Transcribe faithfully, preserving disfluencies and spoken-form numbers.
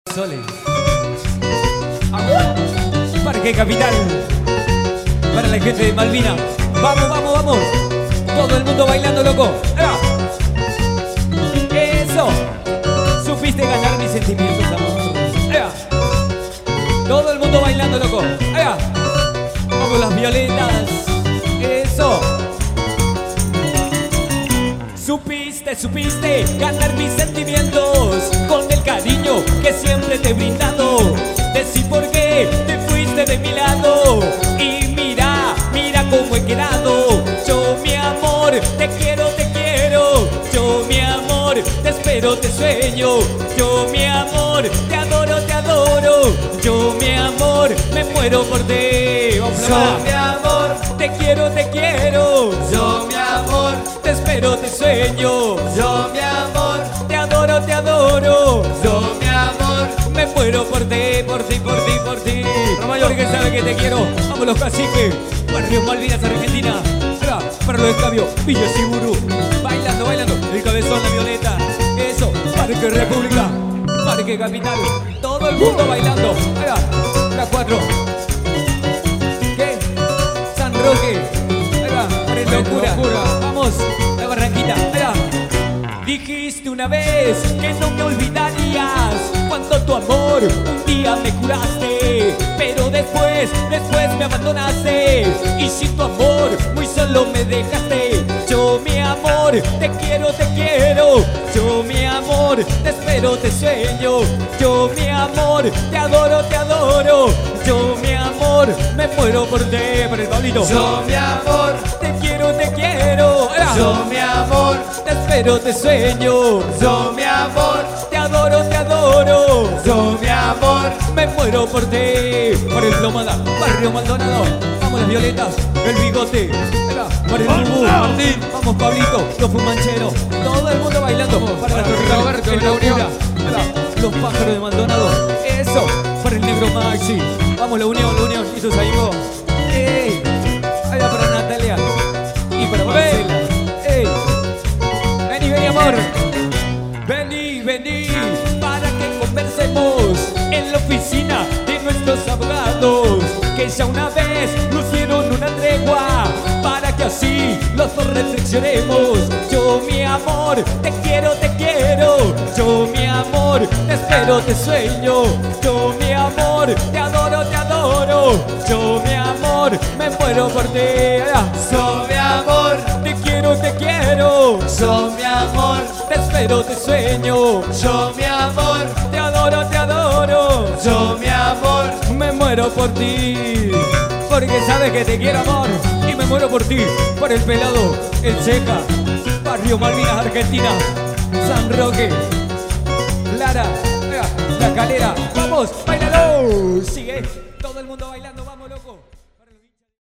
Sole. Parque Capital. Para la gente de Malvina. Vamos, vamos, vamos. Todo el mundo bailando, loco. Eso. Supiste ganar mis sentimientos, amor. Todo el mundo bailando, loco. Vamos las violetas. Eso. Supiste, supiste ganar mis sentimientos con el cariño que siempre te he brindado. Decí por qué te fuiste de mi lado. Y mira, mira cómo he quedado. Yo, mi amor, te quiero, te quiero. Yo, mi amor, te espero, te sueño. Yo, mi amor, te adoro, te adoro. Yo, mi amor, me muero por ti. Yo, mi amor, te quiero, te quiero. yo, mi amor, te espero, te sueño. yo, mi amor, te adoro, te adoro. yo, mi amor, me muero por ti, por ti, por ti, por ti. Porque sabe que te quiero. Vamos los caciques. Barrio Malvinas, Argentina. Ahora, para los escabios, Villa Siburu. Bailando, bailando. El cabezón, la violeta. Eso, Parque República. Parque Capital. Todo el mundo bailando. Ahora, las cuatro. ¿Qué? San Roque. Ahora, para el locura. locura. Vamos, la Barranquita. Ahora. Dijiste una vez que no me olvidarías cuando tu amor un día me curaste. Pero después, después me abandonaste. Y sin tu amor muy solo me dejaste. Yo, mi amor, te quiero, te quiero. Yo, mi amor, te espero, te sueño. Yo, mi amor, te adoro, te adoro. Yo, mi amor, me muero por ti. Para el Pablito. yo, mi amor, te quiero, te quiero. yo, mi amor, te espero, te sueño. yo, mi amor, te adoro, te adoro. yo, mi amor, me muero por ti. Por el Plomada, Barrio Maldonado. Vamos las violetas, el bigote. Era, por el Bubu, Martín. Vamos Pablito, los fumancheros. Todo el mundo bailando. Para la Roberto, el la Unión. Locura. Era, los pájaros de Maldonado. Eso, para el negro Maxi. Vamos la Unión, la Unión. Y sus amigos. ¡Ey! Ahí va para Natalia. Y para Marcela. ¡Ey! Vení, vení, amor. Vení, vení. Para que conversemos en la oficina de nuestros abogados, que ya una vez nos dieron una tregua, para que así los dos reflexionemos. Yo, mi amor, te quiero, te quiero. Yo, mi amor, te espero, te sueño. Yo, mi amor, te adoro, te adoro. Yo, mi amor, me muero por ti. yo, mi amor, Te quiero, te quiero. yo, mi amor, Te espero, te sueño. yo, mi amor, Te adoro, te adoro. yo, mi amor, Me muero por ti, porque sabes que te quiero, amor. Y me muero por ti, por el pelado, el Seca, Barrio Malvinas, Argentina, San Roque, Lara, La Calera. Vamos, bailalo. Sigue todo el mundo bailando, vamos, loco.